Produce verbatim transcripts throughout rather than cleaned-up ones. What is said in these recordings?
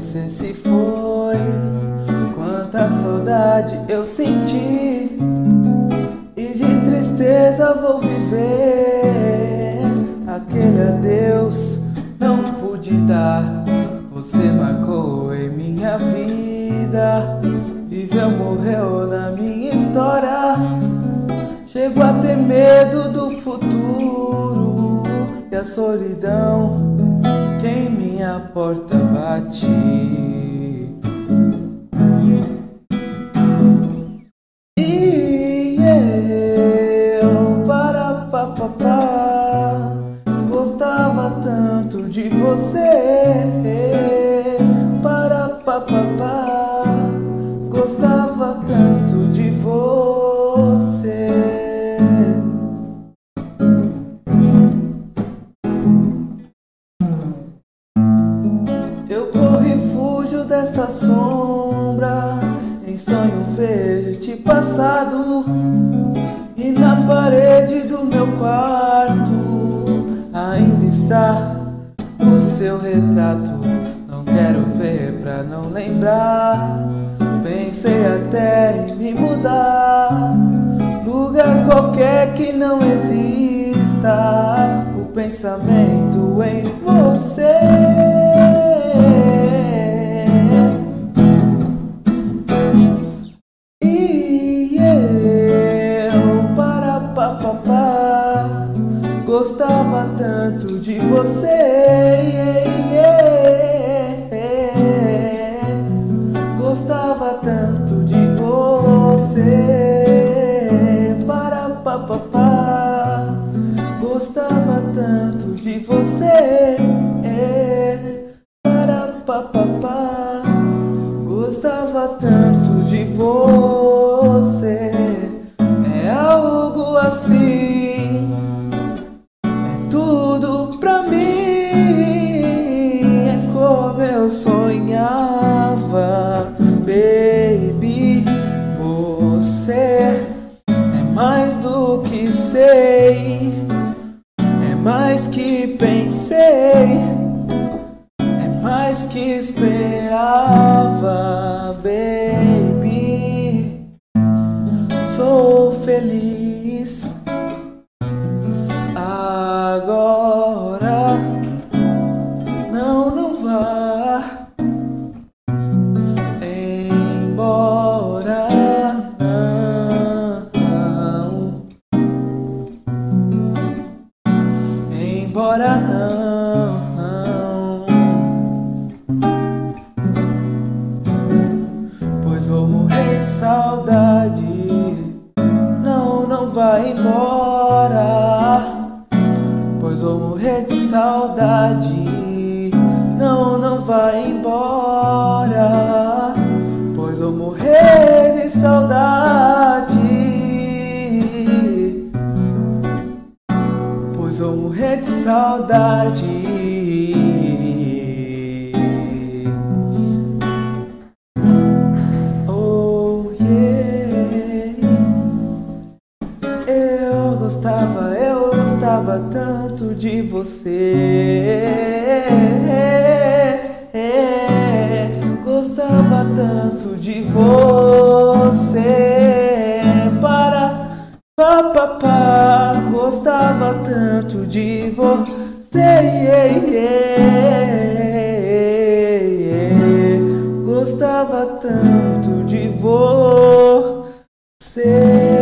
você se foi. Quanta saudade eu senti, e de tristeza vou viver. Aquele adeus não pude dar, você marcou em minha vida. Viveu, morreu na minha história. Chego a ter medo do futuro e a solidão que em minha porta bate. E eu, para pa, pa, pa, gostava tanto de você. Para pa, pa, pa, gostava tanto de você. Eu corro e fujo desta sombra, em sonho vejo este passado. E na parede do meu quarto ainda está o seu retrato. Não quero ver pra não lembrar. Pensei até em me mudar, lugar qualquer que não exista o pensamento em você. E eu, para pa, pa, pa, gostava tanto de você. Gostava tanto de você. Para pa, pa, pa, gostava tanto de você. Para pa, pa, pa, gostava tanto de você. É algo assim, é tudo pra mim, é como eu sonhava. Baby, você é mais do que sei, é mais que pensei, é mais que esperava. Baby, sou feliz agora. Não, não vá embora, não. Embora não, pois vou morrer de saudade. Não, não vai embora, pois vou morrer de saudade. Não, não vai embora, pois vou morrer de saudade. Pois vou morrer de saudade. Oh yeah. Eu gostava, eu gostava tanto de você. Gostava tanto de você. Para pa, pa, pa, gostava tanto de você. Gostava tanto de você.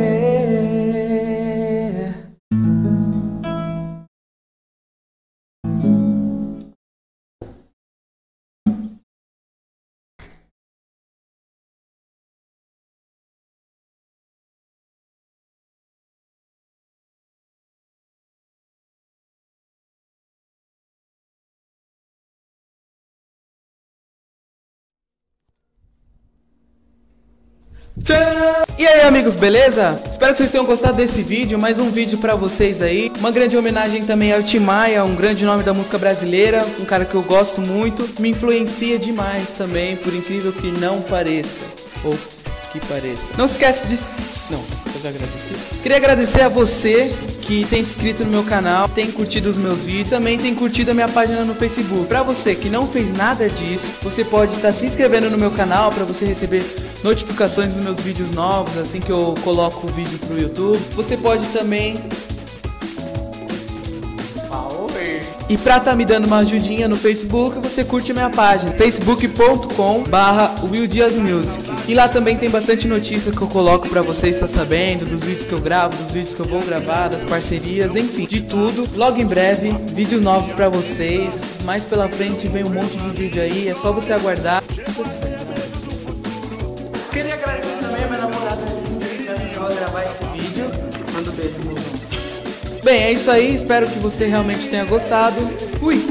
E aí, amigos, beleza? Espero que vocês tenham gostado desse vídeo, mais um vídeo pra vocês aí. Uma grande homenagem também ao Tim Maia, um grande nome da música brasileira, um cara que eu gosto muito, me influencia demais também, por incrível que não pareça. Ou que pareça. Não se esquece de... Não, eu já agradeci. Queria agradecer a você que tem se inscrito no meu canal, tem curtido os meus vídeos, também tem curtido a minha página no Facebook. Pra você que não fez nada disso, você pode estar se inscrevendo no meu canal para você receber notificações dos meus vídeos novos, assim que eu coloco o vídeo pro YouTube. Você pode também... E pra tá me dando uma ajudinha no Facebook, você curte a minha página, facebook ponto com barra Will Dias Music. E lá também tem bastante notícia que eu coloco pra você estar sabendo, dos vídeos que eu gravo, dos vídeos que eu vou gravar, das parcerias, enfim, de tudo. Logo em breve, vídeos novos pra vocês. Mais pela frente vem um monte de vídeo aí, é só você aguardar. Queria agradecer também a minha namorada que me ajudou a gravar esse vídeo. Manda um beijo, meu irmão. Bem, é isso aí, espero que você realmente tenha gostado. Fui!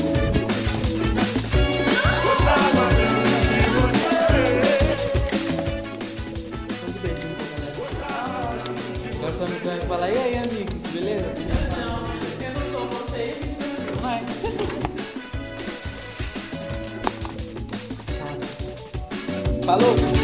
Agora só me vai falar, e aí amigos, beleza? Não, eu não sou você. Vai. Falou!